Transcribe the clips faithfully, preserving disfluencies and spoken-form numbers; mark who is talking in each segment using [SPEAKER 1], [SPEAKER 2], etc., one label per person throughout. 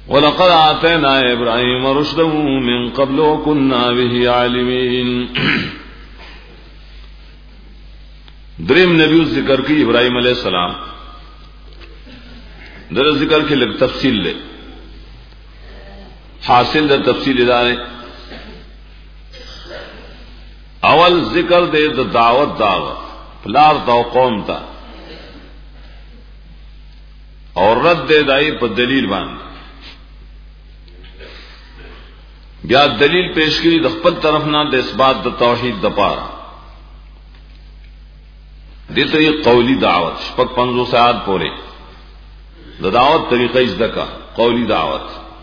[SPEAKER 1] ولقد آتينا إبراهيم رشده من قبل وكنا به عالمين. دریم نبی ذکر کی ابراہیم علیہ السلام در ذکر کے لگ تفصیل لے حاصل در تفصیل ادارے اول ذکر دے دا دعوت داغ پلار دا قوم تا اور رد دے دائی پر دلیل بان بیا دلیل پیش کی دخپل طرف نہ دے اس بات دا توحید دا پارا دیتا یہ قولی دعوت شپک پنزو ساعت پورے دا دعوت طریقہ ازدکا قولی دعوت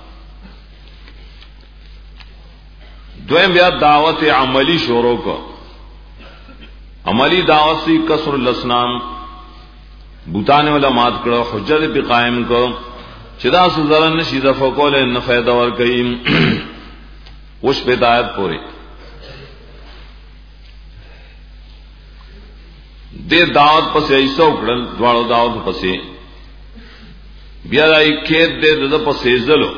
[SPEAKER 1] دویم بیا دعوت عملی شوروں کو عملی دعوت سی کسر الاسنام بوتانے والا مات کرو حجت پہ قائم کرو چدا سے ذرا نشیدہ فقول ان فیدہ ورکیم وش پہ دایت پورے دے دعوت پسے ایسا اکڑل دوارو دعوت پسے بیا دائی کھیت دے دے پسے زلو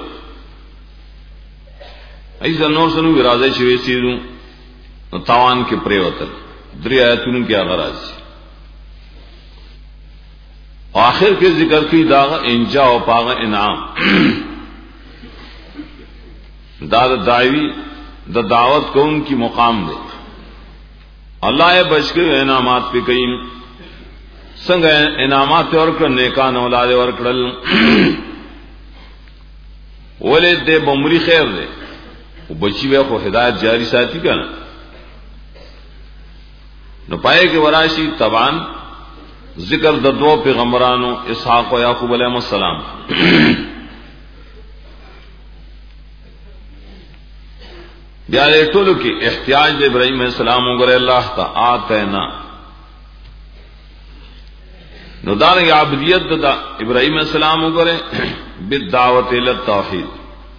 [SPEAKER 1] ایسا نور سنو ارادہ شوی سیدوں تاوان کے پریوتل دری آیتونوں کی آغراز آخر کے ذکر کی داغ انجا و پاغ انعام داد دعوی دا دعوت کو ان کی مقام دے اللہ بچ کے انعامات پہ کئیم سنگ انعامات ورکڑ نیکان اولاد ورکڑل ولی دے بمری خیر دے بچی وے کو ہدایت جاری ساتھی کا نا نو پائے کہ وراشی تبان ذکر د دو پیغمبرانو اسحاق و یعقوب علیہ السلام بیارے ٹولو کی احتیاج دے ابراہیم علیہ السلام وگرے اللہ تا آتینا نو دارنگی عبدیت دا ابراہیم علیہ السلام وگرے بالدعوت التوحید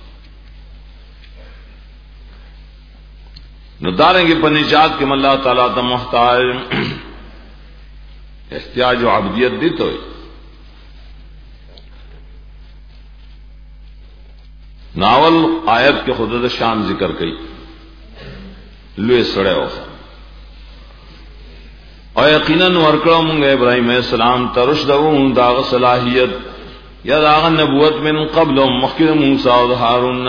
[SPEAKER 1] نو دارنگی پنجات کے اللہ تعالیٰ تا محتاج احتیاج و عبدیت دی تو ناول آیت کے خود شان ذکر کئی لوے سڑے ہو اور یقیناً ورکڑا منگا ابراہیم علیہ السلام ترشدہون داغ صلاحیت یا داغ نبوت من قبل مخیر موسیٰ و ہارون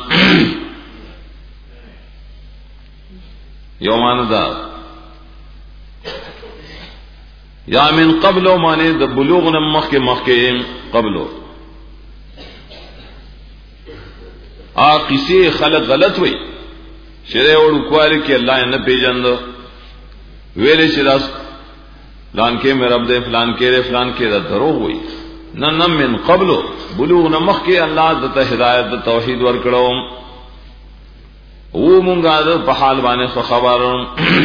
[SPEAKER 1] یومان داغ یا من قبلو مانے دا بلوغ نمخ کے مخ کے قبلو آ کسی خلق غلط ہوئی شرع اور اکواری کی اللہ نے پیجند ویلے شراس فلان کے میں رب دے فلان کے رے فلان کے دا دروغ ہوئی نہ نم من قبلو بلوغ نمخ کے اللہ دتا ہدایت دا توحید ورکڑو وہ منگا دا پحال بانے فخبارون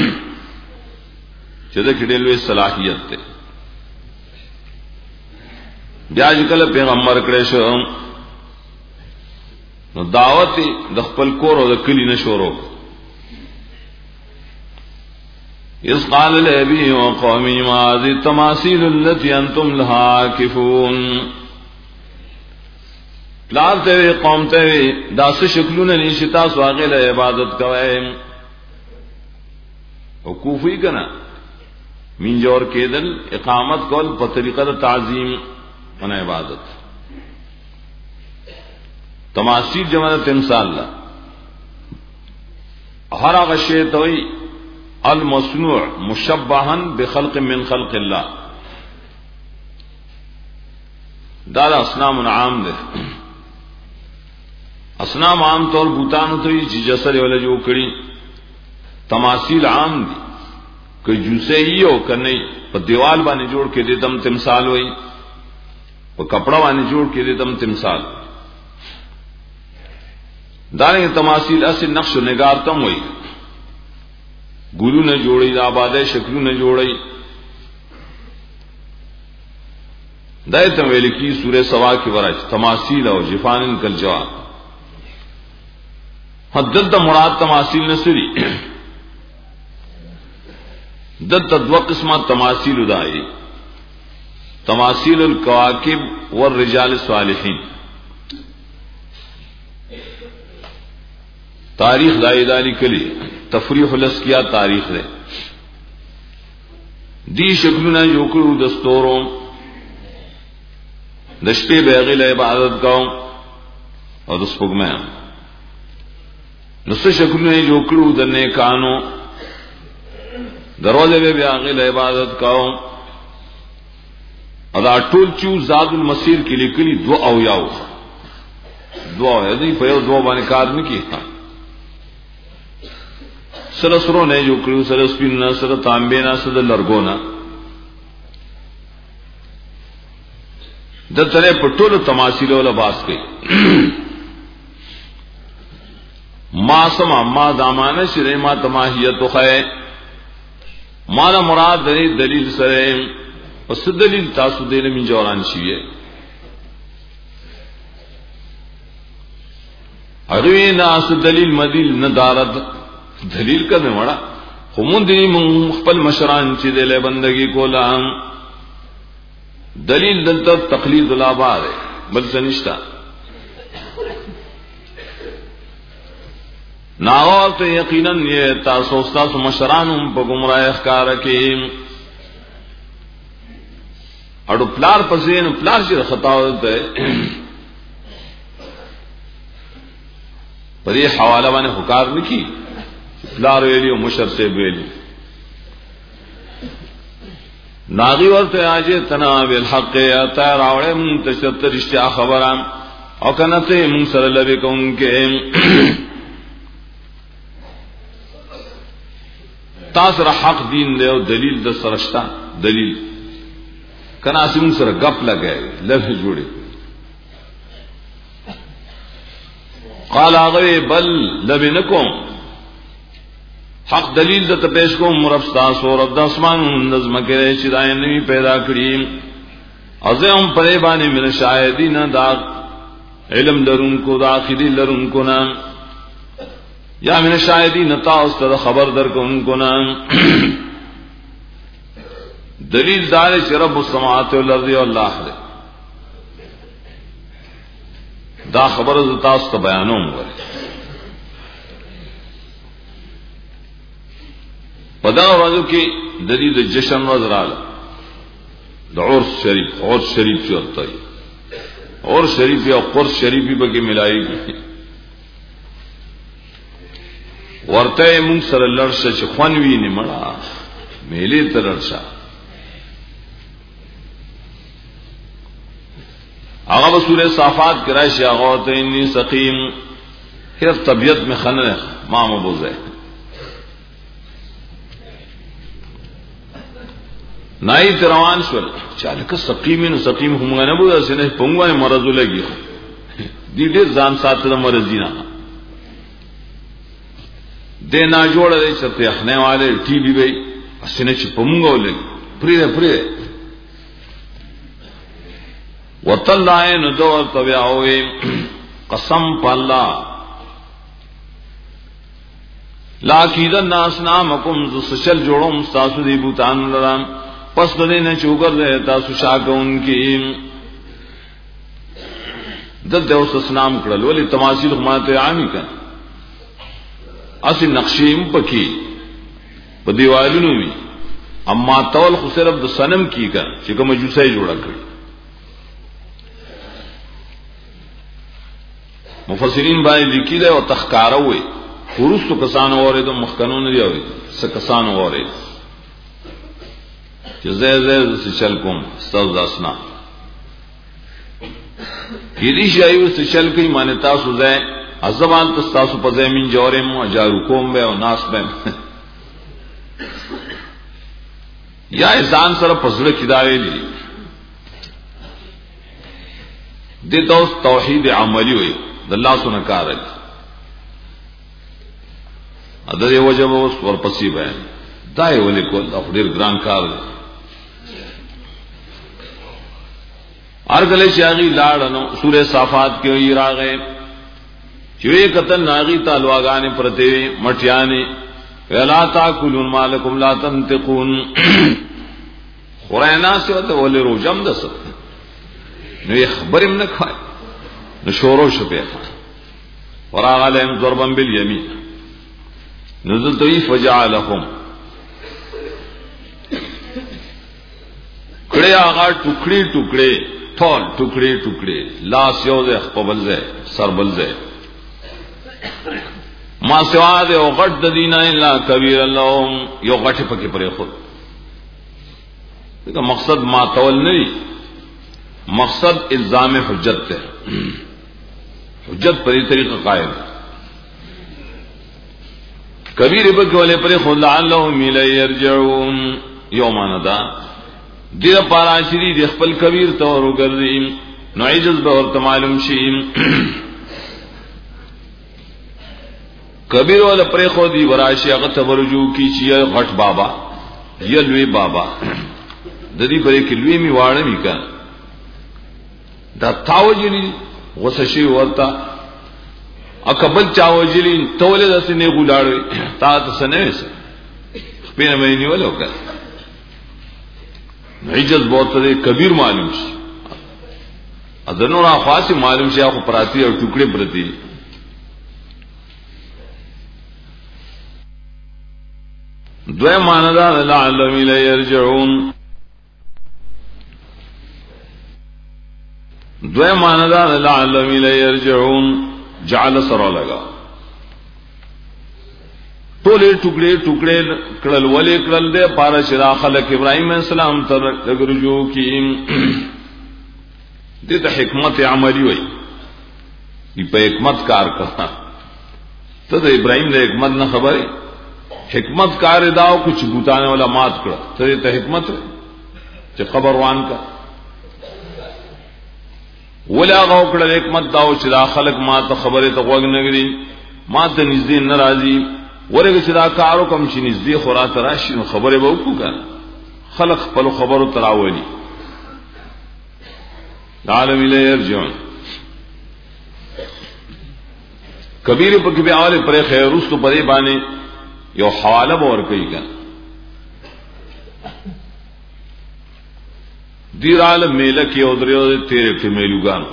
[SPEAKER 1] چدہ کی ڈیلوے صلاحیت تے بیاج کل پیغمبر کرے شو نو دعوت دخپل کور و دکلی نشورو اس قال لأبی و قومی ماذی تماثیل اللتی انتم لها عاکفون پلار تیوے قوم تیوے داس شکلون نیشتا سواغل عبادت کوئے وقوفی کنا منجور کېدل اقامت کول په طریقه د تعظیم او عبادت تماثیل جمع تمثال لا هر هغه شی توي المصنوع مشبها بخلق من خلق الله دا اصنام عام ده اصنام عام طور بوتان تو چې جسد ولا جو کړي تماثیل عام دي کہ جوسے ہی ہو کہ نہیں پر دیوال بانے جوڑ کے دیتم تمثال ہوئی پر کپڑا بانے جوڑ کے دیتم تمثال داریں تماثیل اصل نقش و نگار تم ہوئی گلو نے جوڑی آباد شکلو نے جوڑی دائے تمویل کی سورہ سوا کی ورج تماثیل اور جفان کل جواب حدد مراد تماثیل نصری دت دو قسمہ تماثیل ادائی تماثیل الکواکب والرجال الصالحین تاریخ دای دالی کلی تفریح الاسکیا تاریخ دے دی شکلونه یو کړو دستورو د شپې بیغل عبادت کوم او د سپوږمۍ نو څه شکلونه یو کړو د نیکانو دروازه به بیغل عبادت کوم او دا ټول چې زاد المسیر کې لیکلي دو او یاو دو او دې په یو دو باندې کار نه کیږي سره سره نه یو کړو سره سپین نه سره تانبه نه سره لرګونا د تره پټولو تماثيل ولا باس کوي ما سما ما زمانه شری ما تماهیت خو ما نه مراد دې دلیل سره پس دلیل تاسو دې نه من جوړان شي اروی ناس دلیل مدیل ندارد دلیل کرنے والا خمون دی من خپل مشران چې دله بندگی کولا دلیل دلته تقلید الابا ده بل سنشتا ناغور تو یقینا یہ تاسو تاسو مشرانم په گمراه ښکار کې اړو پلار پسین پلار چې خطا ده پرې حواله باندې حکار نکی پلار ویلی و مشر سے ویلی ناغی ورته آجه تنا بالحق اتا راوڑے من تشتر اشتیا خبرام او کنتے من سر لبی کون کے تاثر حق دین دے و دلیل در سرشتا دلیل کناسی من سر گپ لگے لبی جوڑے قال آغوی بل لبی نکوں حق دلیل د تپیش کو مرفستا سو رب د اسمان نظم کې چې دای نوی پیدا کړی ازم پرې باندې من شاهدین دا علم درون کو داخلي لرون کو نام یا من شاهدین تاسو خبر در کو ان کو نام دلیل دار چې رب السماوات والارض الله دا خبر ز تاسو ته بیانوم غواړي پدا ورځو کې د دې د جشن ورځ رااله د عرس شریف عرس شریف چورته وي عرس شریف او قرص شریفي به کې ملایي ورته مون سره لړشه چې خوانوي نه مړه میلې ترړشه هغه سورہ صافات کې راشي هغه ته اني سقيم هر طبيعت میں خنه ما مبوزه نای تروان شول چاله که سقیمن سقیم هم نه بو اسنه پونګوانه مرز لګي دې دې ځان ساتره مرز دي نه دې نه جوړه دې چې په خنه والے ټي بي وي اسنه چې پونګو لګي پرې پرې وتلای نو دو تبعوي قسم بالله لاکید الناس نامکم سشل جوړم تاسو دې بوتان لرام پس دې نه چوغر دې تاسو شاګون کې دلته اوس اسلام کړل ولې تماثيل ماته عامي کړ اصل نقشیم پکې په دیوالونو وي اما تول خو صرف د صنم کی کا چې کوم جوسه جوړه کړی مفسرین باندې لیکي او تخکاروي ورستو کسانو اوریدو مخکنون دی اوریدو څه کسانو اوریدو چې زه زه چل کوم استاد داسنا کېدی شي چې چل کوي معنی تاسو زه ازبان تاسو په زمين جوړې مو جارو کوم به او ناس به یا ځان سره پزړه کیداوي دي د توس توحید عملی وي د الله سونه کار دی اده یو وجب اوس ورپسې بیان دای ولې کول د خپل ګران کار دی ارغله شاغي لاړنو سوره صافات کې وی راغې چې کتن ناغي تلواغانې پرته مټیانې ولا تاکلون مالکم لا تنتقون قرانا سوته ولې روجم دس نو خبرم نه کوي نو شورو شپه وراغ علیہم ضربا بالیمین نزل توی فجعلهم کڑے آغا ٹکڑی ٹکڑے ٹھول ٹکڑے ٹکڑے لاس یو دے خپبل دے سربل دے ما سوا دے او غٹ دینا الا کبیر اللہم یو غٹ پکی پرے خود دیکھا مقصد ما تول نہیں مقصد الزام حجت ہے حجت پر یہ طریقہ قائم کبیر پکی والے پرے خود لعلہم الی یرجعون یومان دا دیر پارا شری دی خپل کبیر تورو گردیم نو عجز بہورت معلوم شیم کبیر والا پرے خودی وراشی اغت برجو کی چی غٹ بابا یا لوی بابا ددی پرے کی لوی می وارمی کن دا تاو جلی غسشی ورطا اکبل چاو جلی تولی دا سنے گولاروی تا تسنے سے خپین مینی والا کن عجز بہت دے کبیر معلوم شی ادنو را خاصی معلوم شی آخو پراتی اور ٹکڑے پرتی دوے ماندہ لعلہم الی یرجعون دوے ماندہ لعلہم الی یرجعون جعل سرو لگا ٹولے ٹکڑے ٹکڑے کڑل ولے کڑل دے پارا شرا خلق ابراہیم علیہ السلام تر رجوع کی دیتا حکمت عملی ہوئی یہ پہ حکمت کار کرنا تو دا ابراہیم دے حکمت نہ خبر ہے حکمت کار داو کچھ بوتانے والا مات کرا تو دیتا حکمت ہے چھ خبر وان کا ولا غاو کڑل حکمت داو شرا خلق مات خبر تو غوگ نگری مات نزدین نرازی ورگه چې دا کارو کوم چې نږدې خورا تراشي نو خبره به وکړو کنه خلق خپل خبرو تراولي عالم الی یرجعون کبیر په کې به اوله پر خیر رستو پرې باندې یو حواله ور کوي کنه دیر عالم میله کې او درې تیرې کې میلوګان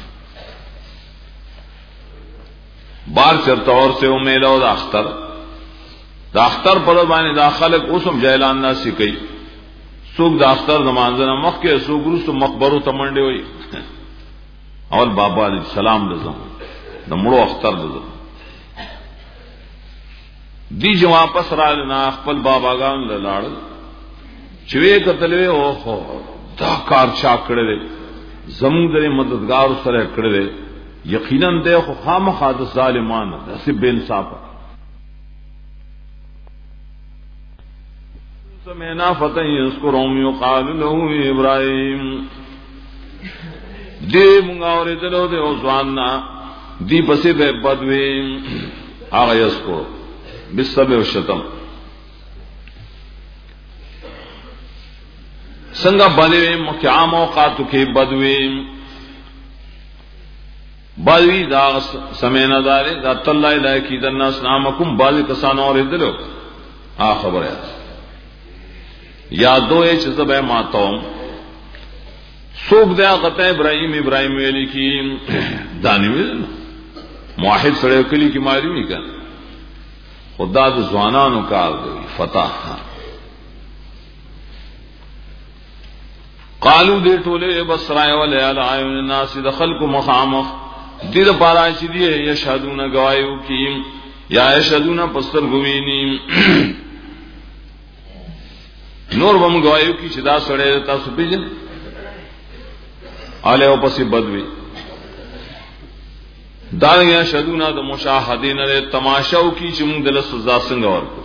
[SPEAKER 1] بار چرته اور سے او میله او اختر دا اختر پر باندې دا خلق اوسم جیلان ناسی کوي سوق دا اختر زمانځنه مخ کې سوق رسو مقبرو تمنډي وي اول بابا علیہ السلام لزم د مړو اختر لزم دی جو واپس را لنا خپل باباګان لاړ چوي کتلوي او هو دا کار چا کړل زموږ د مددگار سره کړل یقینا ده خو خامخا د ظالمانه داسې بے انصاف سمعنا فتى يذكرهم يقال له ابراهيم دی مونږ اورېدلو د اوسوانا دی پسې به بدوي هغه یذکر بالسبع والشتم څنګه باندې مقام اوقاتو کې بدوي بدوي دا سمعنا دار دا الله الا کی د الناس نامکم باز کسان اورېدلو ها خبره یادو ہے چیز بے ماتوم سوک دیا قطع ابراہیم ابراہیم ویلی کی دانی ویلی موحد سڑے کلی کی معلومی کن خدا دو زوانانو کار دوی فتح قالو دے ٹولے بسرائے والے علائم الناس دخل کو مخامخ دید پاراشی دیئے یشہدون گوائیو کی یا یشہدون پستر گوینیم نور بم گوایو کی صدا سڑے تاسو پیجن آلے او پسی بدوی دانیا شدونا د مشاهدین له تماشاو کی چې موږ د سزا څنګه ورکو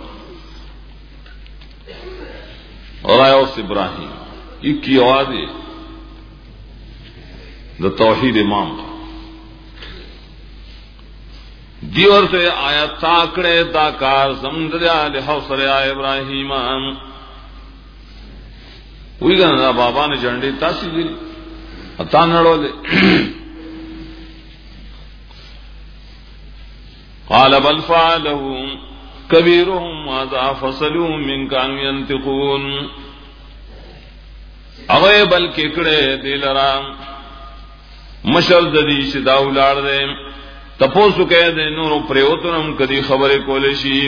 [SPEAKER 1] اور آیا اس ابراہیم ایک کی آواز د توحید امام دیور سے آیا تاکڑے دا کار زمدریا لحوصر آیا ابراہیم وی گنا بابا نے جھنڈی تاسی دی اتا نڑو دے قال بل فعله كبيرهم هذا فصلوا من كانوا ينطقون اغه بل ککڑے دلرا مشل ددی شدا ولار دے تپوسو کہہ دے نورو پریوتنم کدی خبر کولشی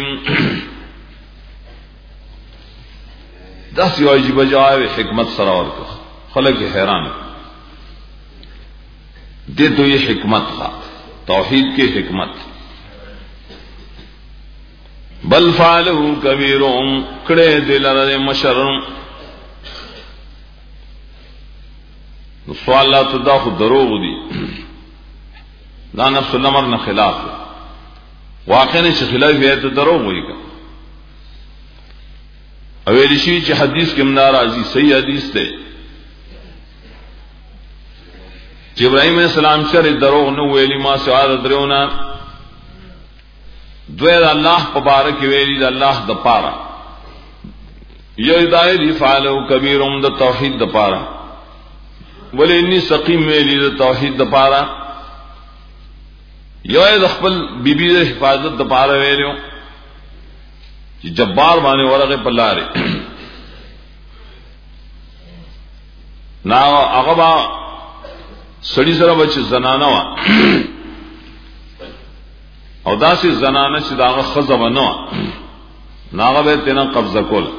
[SPEAKER 1] دس یو عجیب جائے حکمت سراور کا خلق حیران دے تو یہ حکمت تھا توحید کی حکمت بل فعلہ کبیرهم کڑے دل رد مشرم سوالات دا خود دروغ دی دا نفس الامر نہ خلاف واقع نے خلاف ہے تو دروغ ہوئی کا اویلی شی چ حدیث کے منارازی صحیح حدیث تے ابراہیم علیہ السلام شر دروغ نو ویلی ما سوال درونا دویر اللہ پبارک ویلی دا اللہ دا پارا یو ادائی دی فعلو کبیرم دا توحید دا پارا ولی انی سقیم ویلی دا توحید دا پارا یو اید اخبر بی بی دا حفاظت دا پارا ویلیو جبار بانے ورغ پلارے نا اغبا سڑی سر بچ زنانا وا او دا سی زنانا چی داغا خزب نوا ناغا بے تینا قبضہ کولا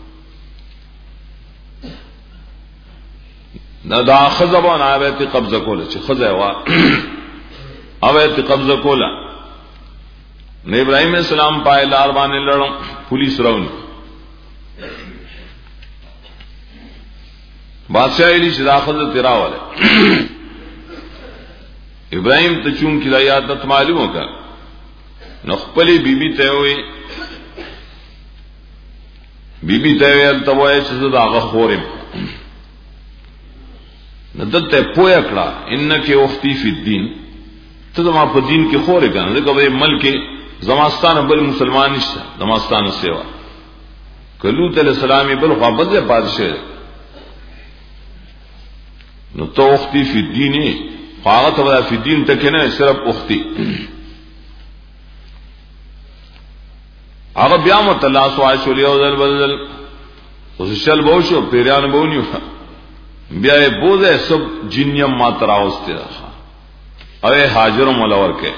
[SPEAKER 1] نا دا خزب و نا بے تی قبضہ کولا چی خزہ وا او بے تی قبضہ کولا نے ابراہیم علیہ السلام پائے لار بانے لڑوں پولیس رونی بادشاہ علی شدا خزہ تیرا والے ابراہیم تچون کی دایات معلوم ہوگا نخپلی بی بی تے ہوئی بی بی تے ہوئی التوائے چیزد آغا خورم ندد تے پویا کڑا انکی اختی فی الدین تو زمان پا دین کی خورے کنا دیکھا بھئی ملک زماستان بل مسلمان نشتا زماستان سیوا کلوت علیہ السلامی بل خوابت دے پادشاہ نو تو اختی فی الدینی خواغت ودا فی الدین تکنے صرف اختی آغا بیامت اللہ سوائی شولی او ذل بدل اس شل بوشو پیریان بونیو بیائے بوزے سب جنیم ماتراؤستے رہا اوے حاجر ملور کے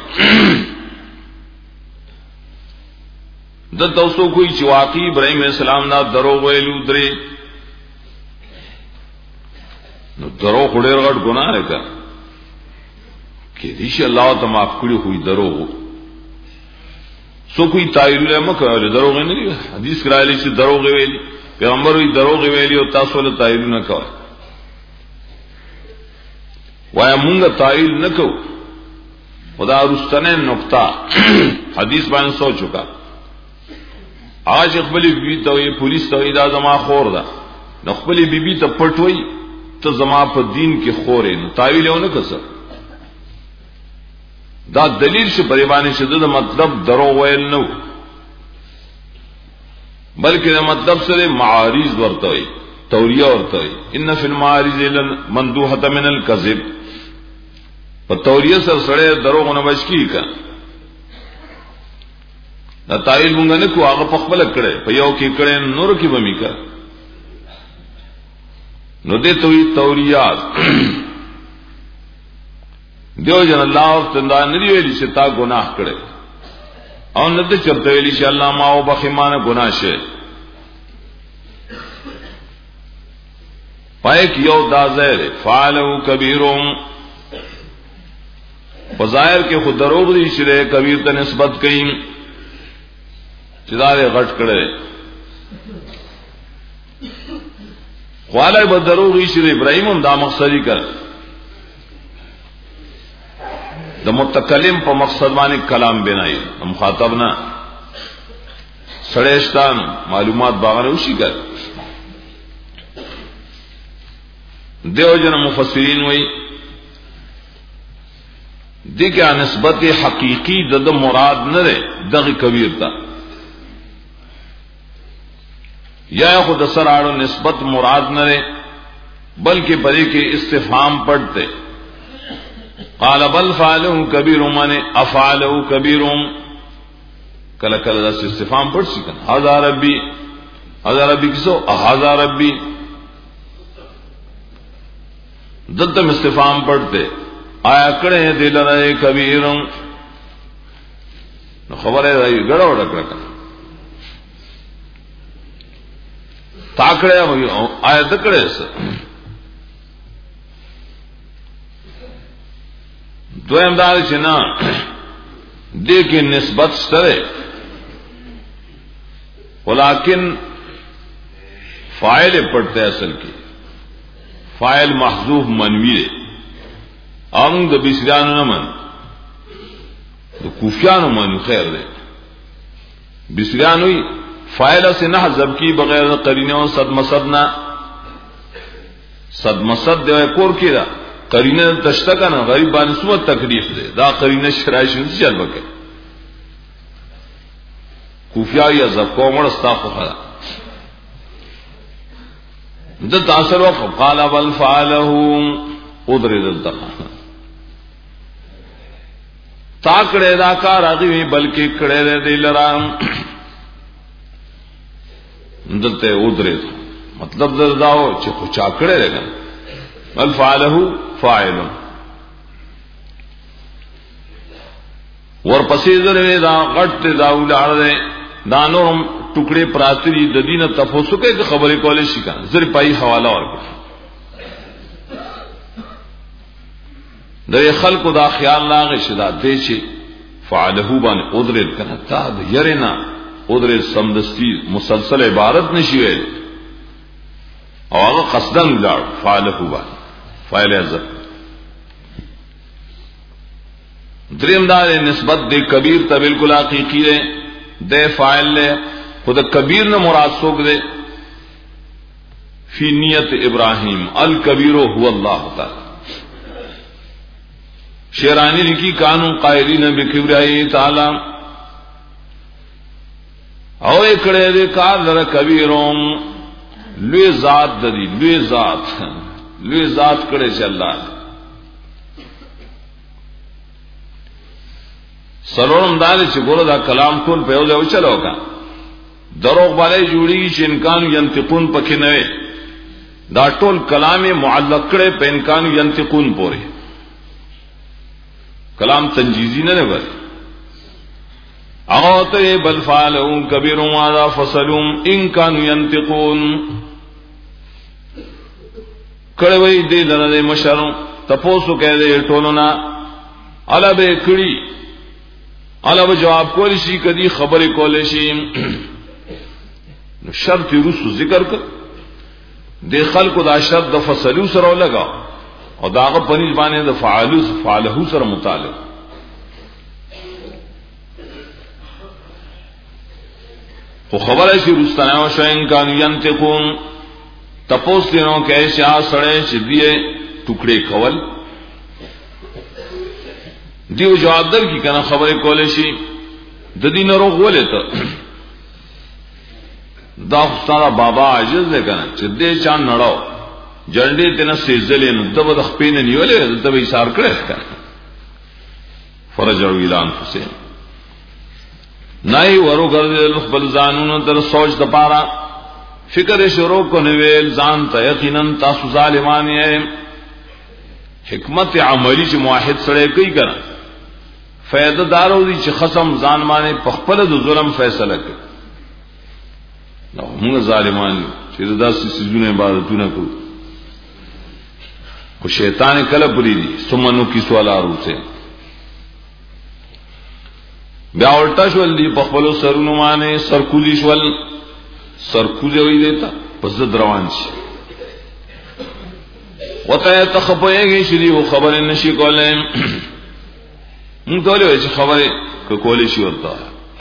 [SPEAKER 1] دت اوسو کوئی چواقی ابراہیم علیہ السلام نا درو ویلو درے نو درو خڑیر غٹ گناہ رکا کہ دیشی اللہ تا معاف کری ہوئی درو ہو سو کوئی تائیل لے مکہ ویلی درو غی نہیں حدیث کرائے لی چی درو غی ویلی پیغمبر ہوئی درو غی ویلی و تاسو لے تائیل نکو وایا مونگا تائیل نکو خدا رستنے نکتا حدیث بان سو چکا آج اقبلی بی بی تا یہ پولیس تا دا زما خور دا نقبلی بی بی تا پٹوئی تا زما پا دین کی خورے نو تائیل ہے انکا سر دا دلیل سے پریبانی شدد مطلب درو ویل نو بلکہ دا مطلب سے معارض ورطوئی توریہ ورطوئی ان فی المعارض مندوحت من الکذب پا توریہ سر سڑے درو غنہ بچکی کا دا تائیل مونگا نکو آغا پخبلک کرے پا یو کی کرے نور کی بمی کا نو دے توی توریات دیو جن اللہ وقت اندار ندی ویلی سے تا گناہ کرے اور ندی چرتے ویلی سے اللہ ماو بخیمان گناہ شے پائے کہ یو دا زیر فعلو کبیرون فظاہر کے خود دروغ دی شرے کبیر تا نسبت کئیم چدارے غٹ کرے خوالائی بدروغ شرے ابراہیم دا مقصدی کر دا متکلم پا مقصد مانے کلام بنائی مخاطب نا سڑیشتان معلومات باغانے اسی کر دیو جن مفسرین ہوئی دی کیا نسبت حقیقی دد مراد نہ رے دغ کبیر تا یا خود اثر آڑو نسبت مراد نہ رے بلکہ پری کے استفہام پڑھتے قال بل فعلہ کبیرهم من افعلہ کبیرهم کلا کلا سے استفہام پڑھ سکن ھذا ربی ھذا ربی کسو ھذا ربی دتم استفہام پڑھتے آیا کڑے دل رہے کبیرم نو خبره راي ګړه وړه کړه تاکړه آیت کړه څه دویم دا چې نه دې کې نسبت سره ولیکن فاعل پڑھتے اصل کی فاعل محذوف منوی ہے انگ د بسریانو نه من د کوفیانو من خیر ده بسریانو فاعل سے نہ حذف کی بغیر قرینه او صد مصد نہ صد مصد دی کور کیدا قرینه تشتا کنه غریب باندې سو تکلیف ده دا قرینه شرایش نه چل وکړي کوفیا یا زکو مرستا خو خلا د تاثر وقف قال بل فعله ادرد التقا تاکڑے دا کار اگوی بلکہ کڑے دے دلرام دلتے ادرد مطلب درداو چھ خو چاکڑے دے گا بل فعله فاعل ورپسې درې دا غټ دا ولار دے دانورم ټوکړي پراتري د دینه تفوسو کې خبرې کولې شي کنه زری پای حواله ورکړه د خلکو دا خیال لاغه شدا دې چې فعله باندې قدرت کنه تا د يرنا قدرت سمدستی مسلسل عبارت نشي ویل او هغه قصدن لاړ فعله باندې فاعل ازل دریم دا نسبت د کبیر ته بالکل حقیقی ده د فاعل له خود کبیر نے مراد سوک دے فی نیت ابراہیم الکبیر هو اللہ تعالی شیرانی لکی کانو قائلین بکبریائی تعالی او اکڑے دے کار در کبیرون لوی ذات دی لوی ذات لوی ذات کڑے چھ اللہ سرورم دالے چھ گورو دا کلام کون پیو دے چلو کا دروغ والے جوړیږي چې انکان ينتقون پکې نه وي دا ټول کلام معلق کړي په انکان ينتقون پورې کلام تنجیزی نه وي هغه ته بل فعلوا كبير ما فصلوا ان كانوا ينتقون کړي وي دې لره مشر تپوسو کې دې ټولنا الا به کړي الا به جواب کول شي کدي خبرې کول شي نو شرط رسو ذکر کر دے خلق دا شرط دا فصلو سر لگا اور داغ پنیز بانے دا فعلو فعلہو سر متعلق خو خبر ایسی رستانیو شوئن کانو ینتقون تپوس دینوں کہ ایسے آ سڑے چھ دیئے ٹکڑے کول دیو جواب در کی کنا خبر کولے شی ددین روغ ولے تا دا خستانا بابا عجز دے کنا چھ دے چان نڑاو جنڈے تینا سیزلے نو دب دخ پینے نیولے دب ایسار کرے کنا فرجعو اعلان فسین نائی ورو گردے لخبل زانون در سوچ دپارا فکر شروع کو نویل زان تا یقیناً تاسو ظالمانی ہے حکمت عملی چھ معاہد سڑے کئی کنا فیدہ دارو دی چھ خصم زان مانے پخپل دو ظلم فیصلہ کر نو موږ ظالمان چې داسې سيزونه عبادتونه کوو خو شیطان کله پری دي سمنو کی سوالا روته بیا ورټا شول دی په خپل سرونو باندې سرکوزي شول سرکوزي وي دیتا پس روان شي وته تخپويږي چې دی خبر نشي کولای موږ ټول چې خبره کولای شي ورته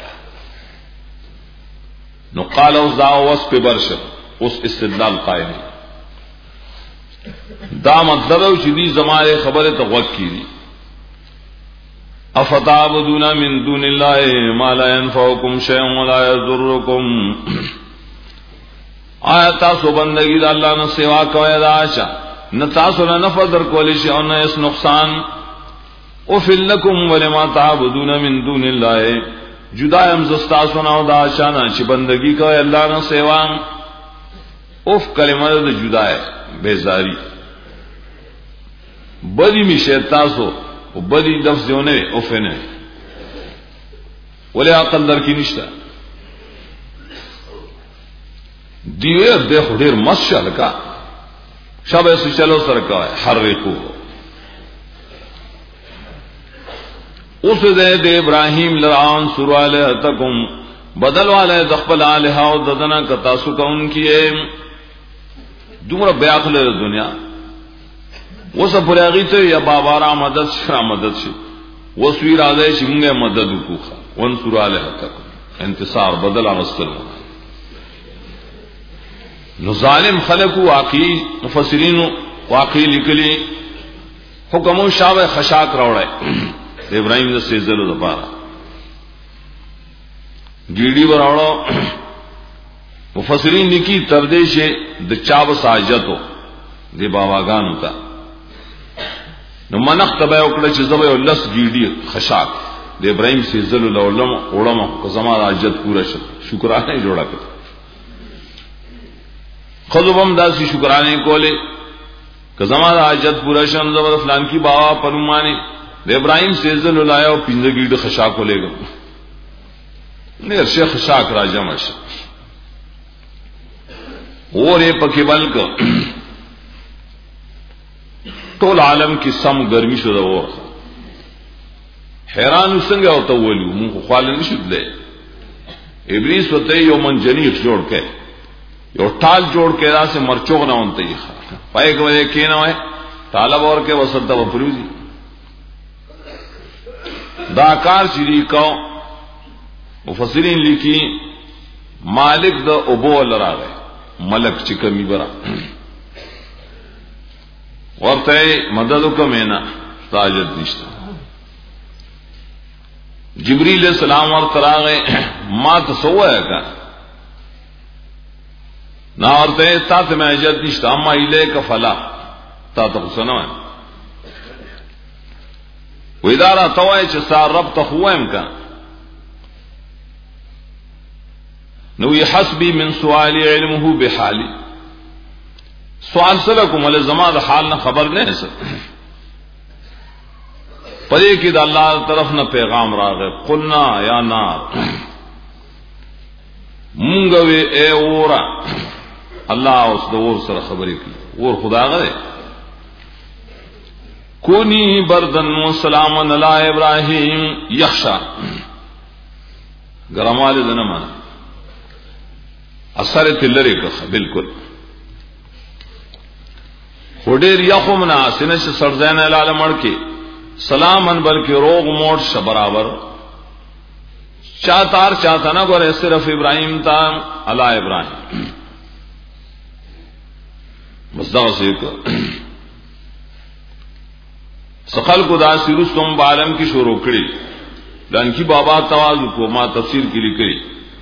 [SPEAKER 1] نو قال او ذا وصف برشر اس استدلال قائم دا مطلب او چې دي زماره خبره ته وقت کیږي افتعبدون من دون الله ما لا ينفعكم شيئا ولا يضركم آیا تاسو بندگی د الله نه سوا کوي دا آشا نه تاسو نه نفع در کولی شي او نه اس نقصان او فلکم ولما تعبدون من دون الله جدا ام زستا سنا او دا شان چې بندگی کوي الله نه سیوا اوف کلمه د جدا ہے بیزاری بدی می شیطاسو او بدی لفظونه اوف نه ولې عقل در کې نشته دیوې د خډیر مسشل کا شابه سو چلو سره کا حرقو اوس د ابراهیم لران سورواله تکم بدل والے دخل الہ او ددنا ک تاسو کون کیے دومره بیاخل دنیا وس پرغی ته یا بابا را مدد شرا مدد شي وسوی راځي چې موږ مدد وکړو ون سور الہ تک انتصار بدل اغسل نو ظالم خلق واقعي مفسرین واقعي لیکلي حکم شاوه خشاک راوړی ابراهیم د سیزلو د پاره گیڑی براوڑو مفسرین لکی تردیش د چاو ساجتو دی باباگانو تا نو منخ تبای اکڑا چی زبای لس گیڑی خشاک دی ابراہیم سی ذلو لولم اوڑم کزمان آجت پورا شد شکرانے جوڑا کتا خضبم دا سی شکرانے کولے کزمان آجت پورا شد زبر فلان کی بابا پرمانے دی ابراہیم سی ذلو لایا و پینز گیڑی خشاکو لے گا نیر شیخ شاک را جمع شد اور اے پکی بلک طول عالم کی سم گرمی شد اور حیران سنگا ہوتا ولیو من خوال نشد لے ابلیس ہوتا ہے یو منجنیخ جوڑ کے یو ٹال جوڑ کے دا سے مرچوغ نہ ہونتا ہی پائے کہ وجہ کینا ہوئے طالب اور کے وسط دا وپریو دی داکار چیری کاؤ مفسرین لکی مالک دا ابو لرا گئے ملک چکمی برا ورطے مددو کا مینا تاجد نشتا جبریل علیہ السلام ورطرا گئے ما تسوہ ہے کا نا ورطے تا تے میں عجد نشتا اما الے کا فلا تا تخسنو ہے و ادارہ توائے چسا رب تخوائم کا نو حسبی من سوالی علمه بحالی سوال سلکم علی زمان دا حال نہ خبر نہیں سر پدے کی دا اللہ طرف نہ پیغام راغے قلنا یا نار منگوے اے اورا اللہ اس دور سر خبری کی اور خدا غرے کونی بردن و سلامن علی ابراہیم یخشا گرمال دنمان اثر تلری کا بالکل خودیر یخمنا سنش سرزین العالم مڑ کے سلامن بلکہ روغ موٹ ش برابر چاتار چاہتا نہ گورے صرف ابراہیم تا علی ابراہیم مصدق سے کو سقل کو داسی رستم بعالم کی شروع کری لان کی بابا توازو کو ما تفسیر کی لکری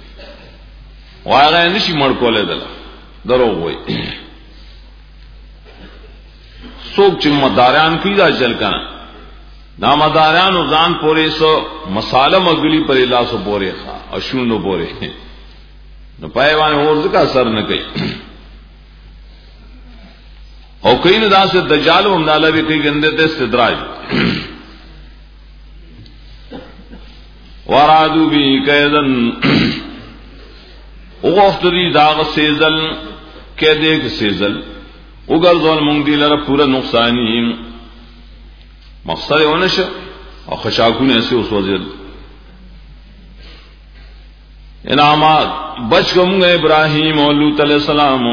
[SPEAKER 1] واغه نشي مړ کولای دل درو وای څوک چې مداران کیدا چل کنا نامداران ځان پورې سو مصالح مغلی پر الله سو پورې ښا اشونو پورې نو پایوان اور ځکه اثر نه کوي او کین داس دجال هم ناله به کوي ګنده ته استدراج ورادو بی کیدن اوغفتری داغ سیزل کہ دیکھ سیزل اگر ظلم مونگ دی لرا پورا نقصانی مقصد اونش اور خشاکون ایسے اس وزیر انعامات بچ گم گئے ابراہیم اور لوط علیہ السلام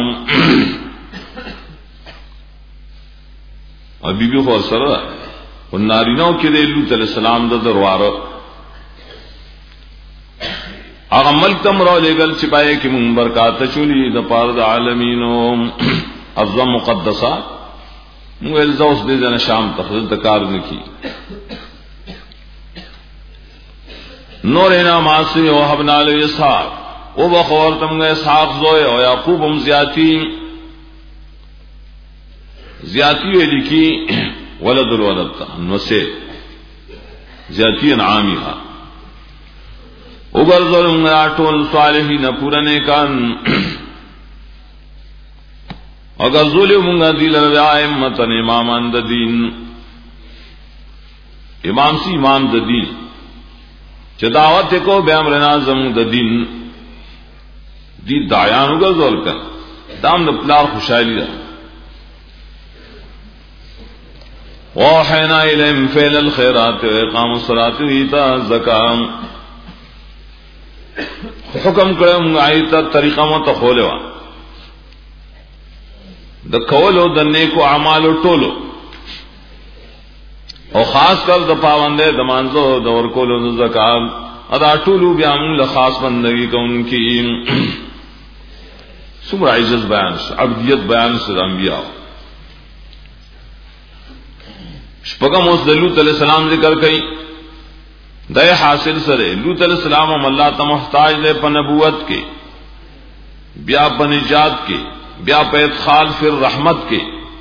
[SPEAKER 1] اور بی بی خور سر ان نارینوں کے دے لوط علیہ السلام دا دروارو اغه ملک تم رو لګل چې پای کې مون برکات چولی د پاره د عالمینو اعظم مقدسات مو الزوس دې نه شام تخذ د کار نکی نور انا ماسی او حبنا له اسحاق او بخور تم گئے اسحاق زوی او یعقوب هم زیاتی زیاتی وی لکی ولد الولد نو سے زیاتی انعامیها وګرځول راټول صالحین پورنه کان اگر ظلم موږ دی له ائمه امامان د دین امام سی امام د دین چې دعوت کو به امرنا زموږ د دین دی دایانو غزول کړ دام د پلار خوشالي ده وحینا الیم فعل الخيرات واقام الصلاه وایتاء الزکات حکم کړم آیت طریقه مو ته خولوا د کولو د نیکو اعمالو ټولو او خاص کر د پابندې د مانزو د ورکولو د زکات ادا ټولو بیا موږ خاص بندگی کوونکی څومره عزت بیان عبدیت بیان سره انبیاء شپږم اوس د لوط علیہ السلام ذکر کړي دای حاصل سره لوط علیہ السلام هم الله ته محتاج دی په نبوت کې بیا په نجات کې بیا په ادخال فی الرحمت کې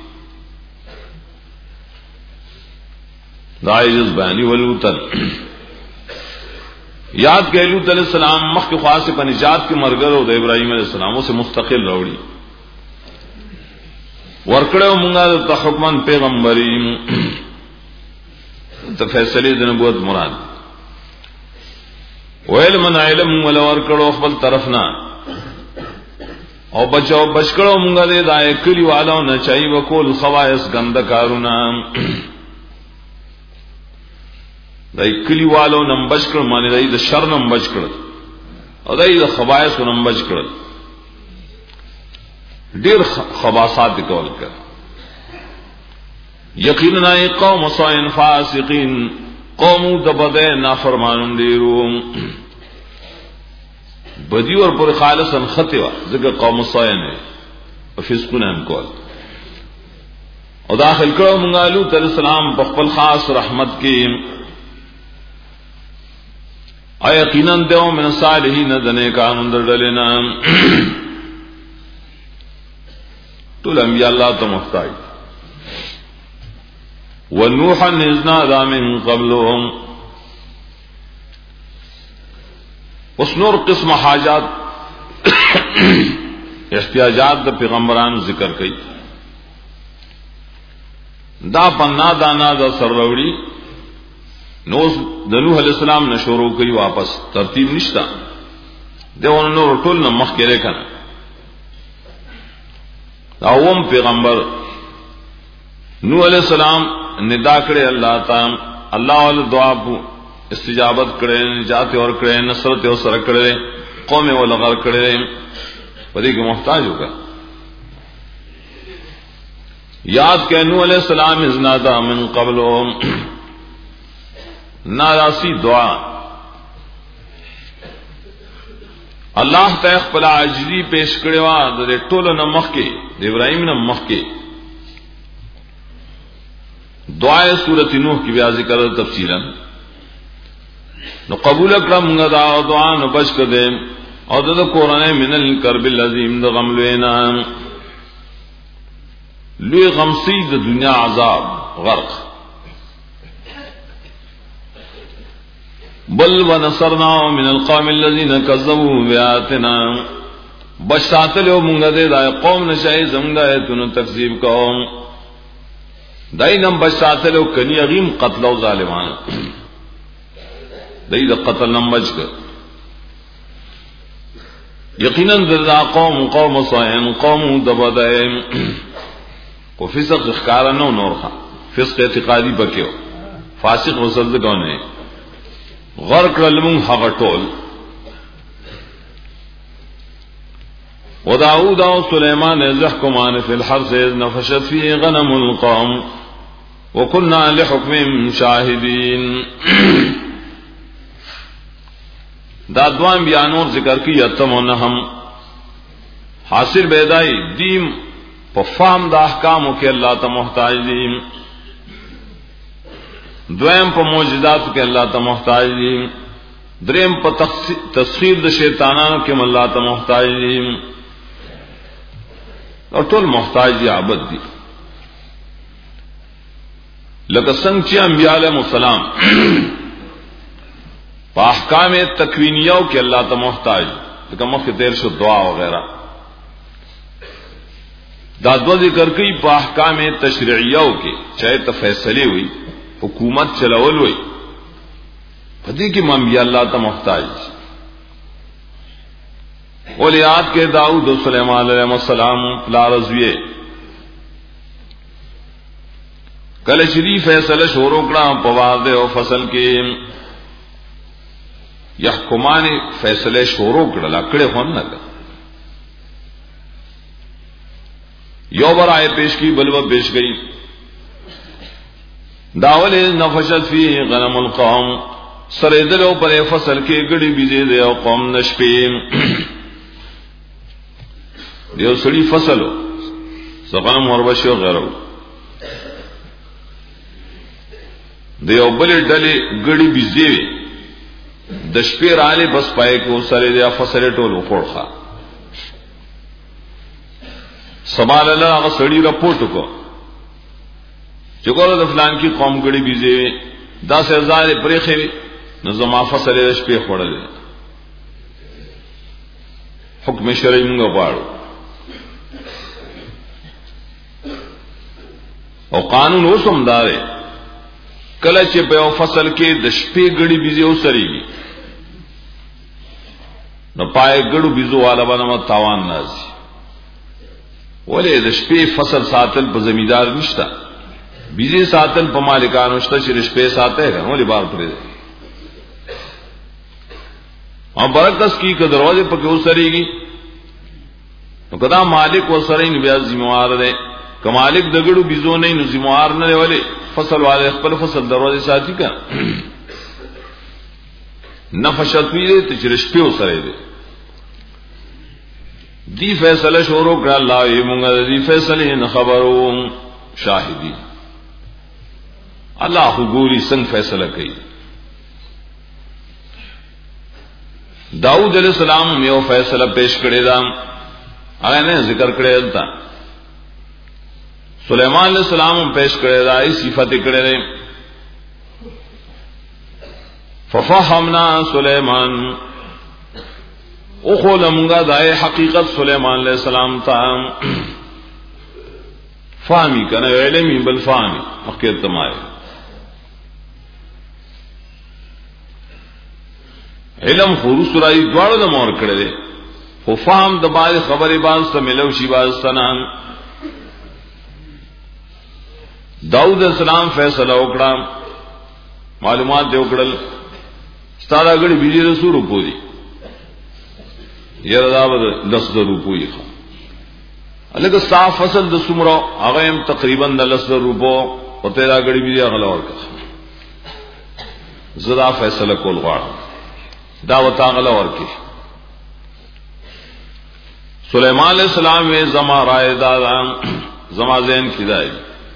[SPEAKER 1] دایز بیانی ولوتن یاد کړه لوط علیہ السلام مخ کې خاصه په نجات کې مرګرو د ابراهیم علیہ السلام سے مستقل راوړي ورکړو مونږه ته حکمن پیغمبریم ته فیصله د نبوت مراد ویل من علم ولا ورکړو خپل طرفنا او بچو بچکړو مونږه د دای کلی والو نه چای وکول خوایس غند کارونه دای کلی والو نم بچکړ معنی دای د شر نم بچکړ او دای د خوایس نم بچکړ ډیر خباثات کول کړ یقینا قوم صائن فاسقین قوم د بده نافرمانون دیرو بدی اور پر خالصا خطوا ذکر قوم صائن او فسقون هم کول او داخل کړه مونږه لوط علیہ السلام په خپل خاص رحمت کې اي یقینا دیو من صالحین دنه قانون درډلینا ټول انبیاء الله ته محتاج ونوحا اذ نادى من قبلهم اس نور قسم حاجات احتیاجات د پیغمبرانو ذکر کړي دا پنا دانا دا سروړي نو د نوح علیہ السلام نه شروع کړي واپس ترتیب نشتا دیونه نور ټول نه مخ کې راکنه اوم پیغمبر نوح علیہ السلام ندا کړي الله تعالی الله ول دعا استجابت کړي نجات اور کړي نصرت اور سره کړي قوم ول غر کړي پدې کې محتاج ہوگا یاد کہ نوح علیہ السلام ازنادا من قبل ناراسی دعا اللہ ته خپل عاجزی پیش کړي وا د ټولو نمخ کې د ابراهیم نمخ کې دعای سورۃ نوح کی بیا ذکر تفصیلا نو قبول کړم غدا دعا نو بچ کړم او د قرآن من الکرب العظیم د غم لینا لوی غمسی د دنیا عذاب غرق بل ونصرنا من القوم الذين كذبوا بآياتنا بشاتلو مونږه د قوم نشای زمونږه ایتونو تکذیب کوم داینم بشاتلو کنی غیم قتل او ظالمان دای د قتل نم بچ یقینا ذا قوم قوم صائم قوم دبدائم کو فسق اخکارا نو نورخا فسق اعتقادی بکیو فاسق وسلدگونه غرق لمن حغطول وداود و سلیمان زحکمان فی الحرس اذ نفشت فی غنم القوم وكنا لحکم شاہدین دا دوام بیانور ذکر کی اتم و نحم حاصل بیدائی دیم پا فهم دا احکامو کے اللہ تا محتاج دیم دویم پا موجزاتو کے اللہ تا محتاج دیم دریم پا تسخیر دا شیطانانو کے اللہ تا محتاج دیم اور طول محتاج دی عبد دی لکه څنګه چې انبیاء علیهم السلام په احکام تکوینیو کې الله ته محتاج لکه مخکې تیر شو دعا وغیرہ دا دو ذکر کوي په احکام تشریعیو کې چې ته فیصله وي حکومت چلول وي پدی کی منبی اللہ تا محتاج اولیات کے داؤد و سلیمان علیہ السلام لا رضویے کل شریف فیصلہ شورو کڑا پواد و فصل کے یحکمان فیصلے شورو کڑا لکڑے ہون نہ یو برائے پیش کی بلو پیش گئی داول نفشت فی غنم القوم سریدلو پر فصل کے گڑی بیزے دے او قوم نشپیم دیو سڑی فصل ہو سغنم وربشی و غیرو دیو بلی ڈلی گڑی بیزے دشپیر آلے بس پائے کہ سرے دیا فصل ٹولو پھوڑ خوا سبال اللہ آگا سڑی رپورٹ کو چکولو دفلان کی قوم گڑی بیزے دا سے ازار پریخے نظم فصل دشپیر خوڑ دے حکم شرعی منگا پاڑو او قانون او سمدارے کلچ پہ فصل کے دشپے گڑی بیزے او سری گی نہ پائے گڑو بیزو والا بنا تاوان نازی ولی دشپے فصل ساتل پہ زمیندار نشتا بیزے ساتل پہ مالکان نشتا چی دشپے ساتے گا ولی بار پرے دے اور برکس کی کہ دروازے پہ کیوں سری گی نو کدا مالک و سرئی نبیاز ذمہوار دے کہ مالک دگڑو بیزو نہیں نو ذمہوار نہ دے والے فصل والے خپل فصل دروازے ساتھی کا نفشت وی دے تو چرش پیو سرے دے دی فیصلہ شورو کرا اللہ یہ منگا دی فیصلہ نہ خبرو شاہدی اللہ گوری سنگ فیصلہ کئی داؤد علیہ السلام میں وہ فیصلہ پیش کرے دا آئے نے ذکر کرے دا سلیمان علیہ السلام پیش کرے دا اس صفت کرے دے ففہمنا سلیمان اخول منگا دائے حقیقت سلیمان علیہ السلام تا فہمی کنا علمی بل فہمی مخیر تمہارے علم خروس رائی دوارو دا مور کرے دے وہ فہم دبائے خبر باز تا ملو شی باز تنان داؤد علیہ السلام فیصلہ اکڑا معلومات دے اکڑل ستارا گڑی بیجی رسو روپو دی یہ رضا بدا لس دا روپو ہی خواہ لیکن صاف فصل دا سمرو آغایم تقریباً دا لس دا روپو اور تیرا گڑی بیجی اغلا اور کخ زدا فیصلہ کول غاڑا دعوت اغلا اور کخ سلیمان علیہ السلام میں زما رائے دادا زما ذہن کی دائی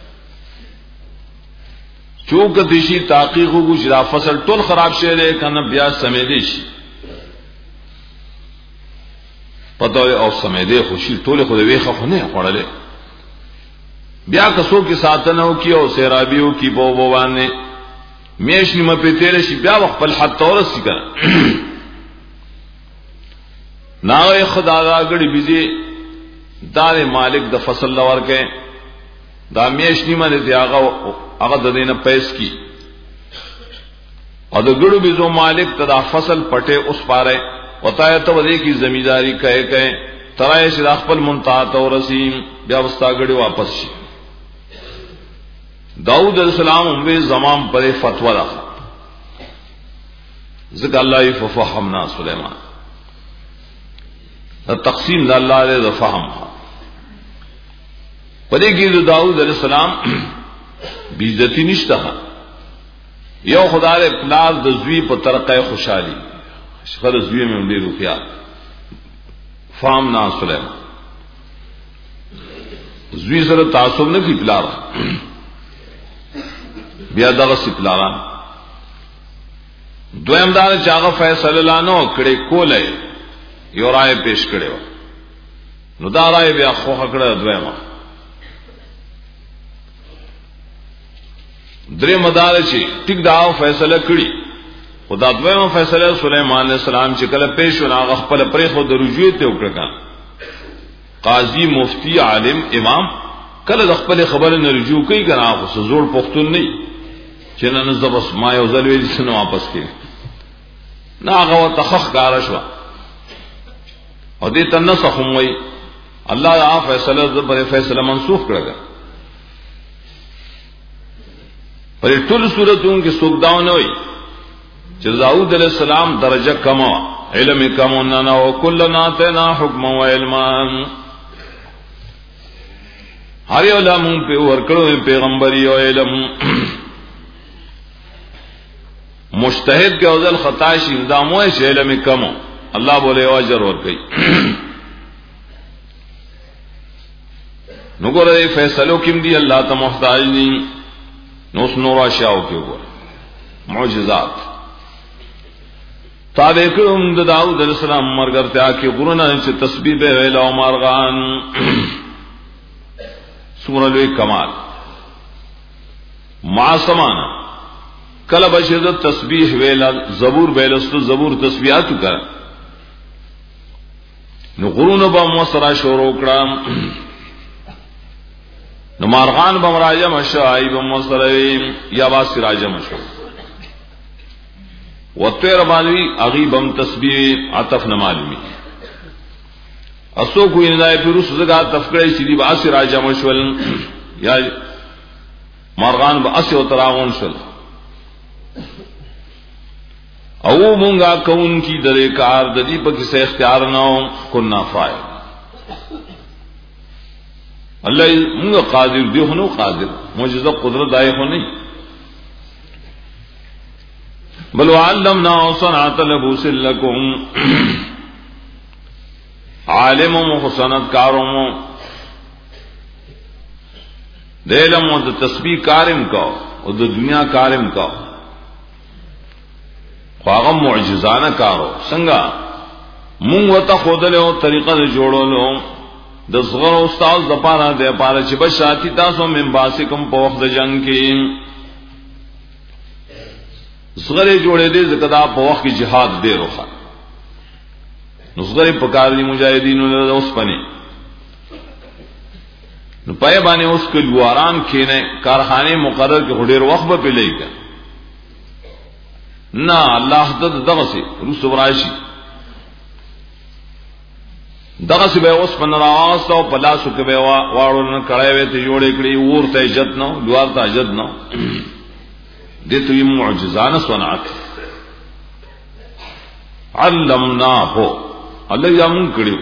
[SPEAKER 1] چونکہ دیشی تحقیق ہو کچھ را فصل ٹول خراب شہر ہے کنا بیا سمیدیشی پتہ او سمیدے خوشی ٹول خود ویخ خنے پڑھلے بیا کسو کے ساتنو کی او سیرابیو کی بو بوان نے میش نیم پہ تیرے شی بیا وقت پل حد تورس سی کنا ناوے خدا دا گڑی بیزی دار مالک دا فصل لور کے دا میش نیم نے آغا آغا دا دینا پیس کی اور دا گڑو بیزو مالک تدا فصل پٹے اس پارے وطایت تو دے کی زمینداری کہے کہے ترائے شراخ پل منتاعت و رسیم بیا وستا گڑی واپس شی داؤد علیہ السلام اموے زمان پر فتوہ رکھا ذکر اللہ ففہمنا سلیمان تقسیم دا اللہ دے دا فہم پدے کی دو داؤد علیہ السلام بیزتی نشتا یو خدا رے پلار دزوی پا ترقی خوشحالی خد دزوی میں اندی روپیا فہمنا سلیمان زوی سر تعصب نہ کی پلارا بیا دغسی پلارا دویم دار چاغ فیصل اللہ نو کڑے کولے یو رائے پیش کرے ہو نو دا رائے بیا خوخ کڑے دویمہ درے مدار چی ٹک داو فیصلہ کڑی خدا دویمہ فیصلہ سلیمان علیہ السلام چی کل پیش ہونا اخپل پریخ و درجویت تے اکڑکان قاضی مفتی عالم امام کل اخپل خبر نرجو کئی کنا آخو سزور پختون نہیں چنہ نزد بس ما یو ذلوی جسن واپس کے ناغه وتخخ کارشوا او دې تنسخ وای الله دا فیصله زبر فیصله منسوخ کړل پر ټول صورتونو کې سوګداو نه وای چې داوود علیہ السلام درجه کم علم کم نه او کلنا تنا حکم و علما هر یو لمون په ورکړو پیغمبري او علم مجتهد کې اوزل خطا شي دا مو شي علم کم الله بوله اجر ور کوي نو ګورې فیصلو کې دی الله ته محتاج دي نو سنور اشیاء کې وګور معجزات تابع کړم د داوود علیہ السلام مرګرتیا کې غرونه چې تسبیح به ویل او مارغان سورہ لوی کمال ما سمانا کله بشد تسبیح ویل زبور ویلست زبور تسبیحات کړه نو غرونه به موسرا شروع کړم نو مارغان به مراجم شایب موسروی یا واس راجم شو وتر باندې اغیبم تسبیح عطف نه معلومی اسو کوی نه پیروس زګه تفکرې چې دی واس راجم شول یا مارغان به اسو تراون شول او مونږه کون کی درې کار د دې په کې څه اختیار نه کو نه فائد الله مونږه قادر دی هنو قادر معجزه قدرت دای هو نه بل علمنا صنعت لبوس لكم عالم و صنعت کاروں دلم و تسبیح کارم کا او د دنیا کارم کا خواغم معجزانه کارو څنګه مونږ وته خودلو طریقه جوړولو د صغر استاد د پاره د پاره چې بشاتی تاسو من باسکم په وخت د جنگ کې صغر جوړې دې زکدا په وخت کې jihad ډېر وخا نو صغر په کار دي مجاهدینو له اوس پني نو پای باندې اوس کې لواران کېنه کارخانه مقرر کې ډېر وخت به پليګا نه الله ته دغه سي رسو راشي دغه سی به اوس په نراواز او په لاسو کې به واړو نه کړای وي ته جوړې کړې ورته عزت نو دوار ته عزت نو دته یې معجزانه صنعت علمناه الله یې موږ کړو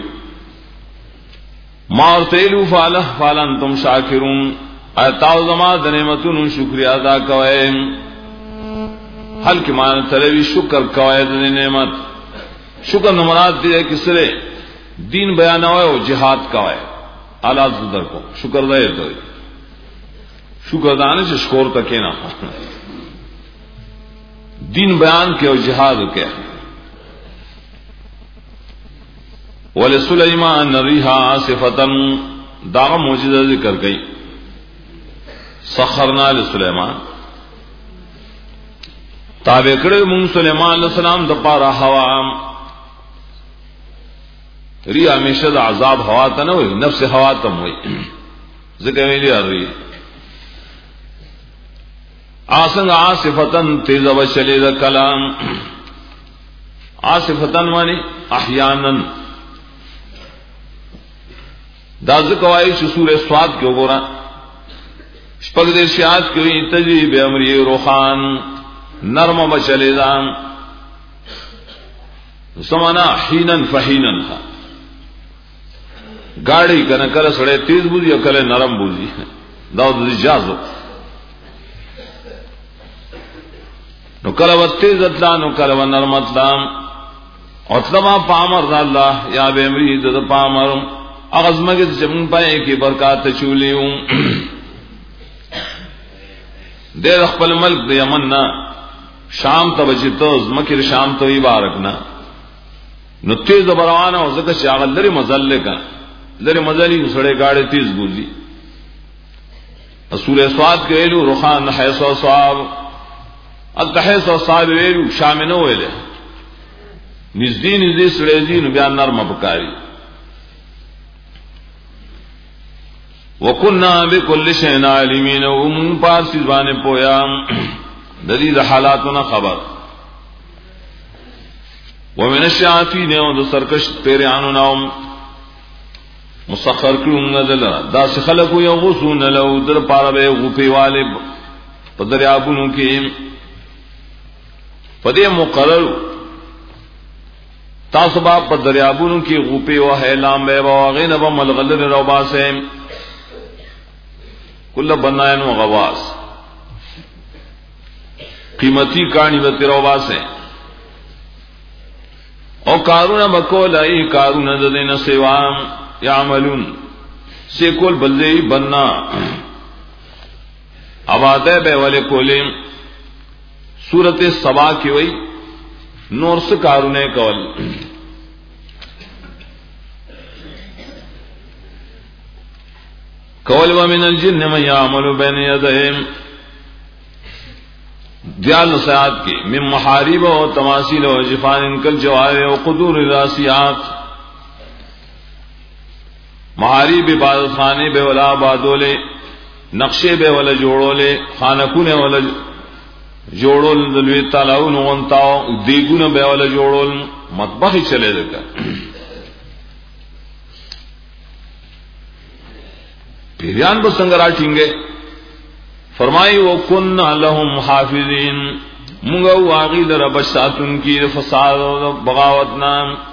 [SPEAKER 1] ما ارتلوا فاله فالنتم شاکرون اتاو زما د نعمتونو شکریا ادا کوئ حل کې مان تلوي شکر کوئ د نعمت شکر نو مراد دې کسره دین بیانوي او jihad کوي اعلی در کو شکر دای ته شکر دانه چې شکر تکې نه دین بیان کې او jihad کې ول سليمان الريح صفتا دا معجزه ذکر کړي سخرنا لسليمان تابع کړو مون سليمان عليه السلام د پاره هوا ری همیشه د عذاب هوا ته نه وي نفس هوا ته وي ځکه ویلي اوري آسنگ عاصفتن تیز وشلی د کلام عاصفتن معنی احیانا دا ذکر وایي چې سورہ صاد کې وګورئ شپږ دې شیات کې وي تجریب امر روحان نرم وشلی ځان سمانا حینا فحینا گاڑی کنه کله سړی تیز بوزي او کله نرم بوزي دا د اجازه نو کله وته ځدان نو کله نرمت دام او تما پامر الله یا به امری د پامر اغزمګه چې مون پای کې برکات چولیو د خپل ملک د یمن نا شام ته وجته زمکه شام ته مبارک نا نو تیز بروانه او زکه چې هغه لري مزل کا لري مزلی سړی گاڑی تیز بوزي سورہ صاد کې ویلو روحان حیث او صواب التحیث او صواب ویلو شامنو ویله نزدې نزدې سړی دي نو بیا نرمه پکاري وکنا بكل شيء عالمين ومن پاس ځوانه پویا د دې حالاتونو خبر ومن الشیاطین او د سرکش پیرانو نوم مسخر کړو دل دا څه خلکو یو غسون له در پاره به غپی والے په دریابونو کې پدې مقرر تاسو با په دریابونو کې غپی او اعلان به واغې نه به ملغلر روباسه کله بناین او غواس قیمتي کانی به روباسه او کارونه بکول ای کارونه د دینه سیوام یعملون سیکول بلدی بننا آباده بے والے کولیم سورت سبا کی وئی نور سے کارونے کول کول ومن الجن من یعمل بین یدہم دیال نصیحات کی من محارب و تماثیل و جفان کل جوائے و قدور راسیات محارب عبادت خانے بے ولا بادولے نقشے بے ولا جوڑولے خانکونے ولا جوڑول دلوی تالاون غنتاو دیگون بے ولا جوڑول مطبخی چلے دکا پیریان پر سنگرا ٹھنگے فرمائی وکن لهم حافظین منگو آغید ربشتاتن کی فساد و بغاوتنا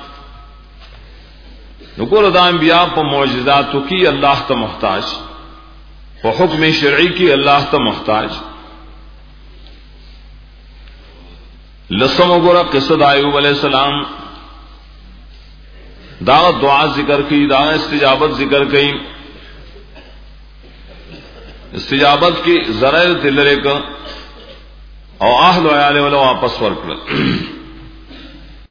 [SPEAKER 1] نقول دا انبیاء پا معجزاتو کی اللہ تا محتاج پا حکم شرعی کی اللہ تا محتاج لسم گورا قصد ایوب علیہ السلام دا دعا ذکر کی دا استجابت ذکر کی استجابت کی ذرائع دلرے کا او اہل و عیال والا واپس ورکڑ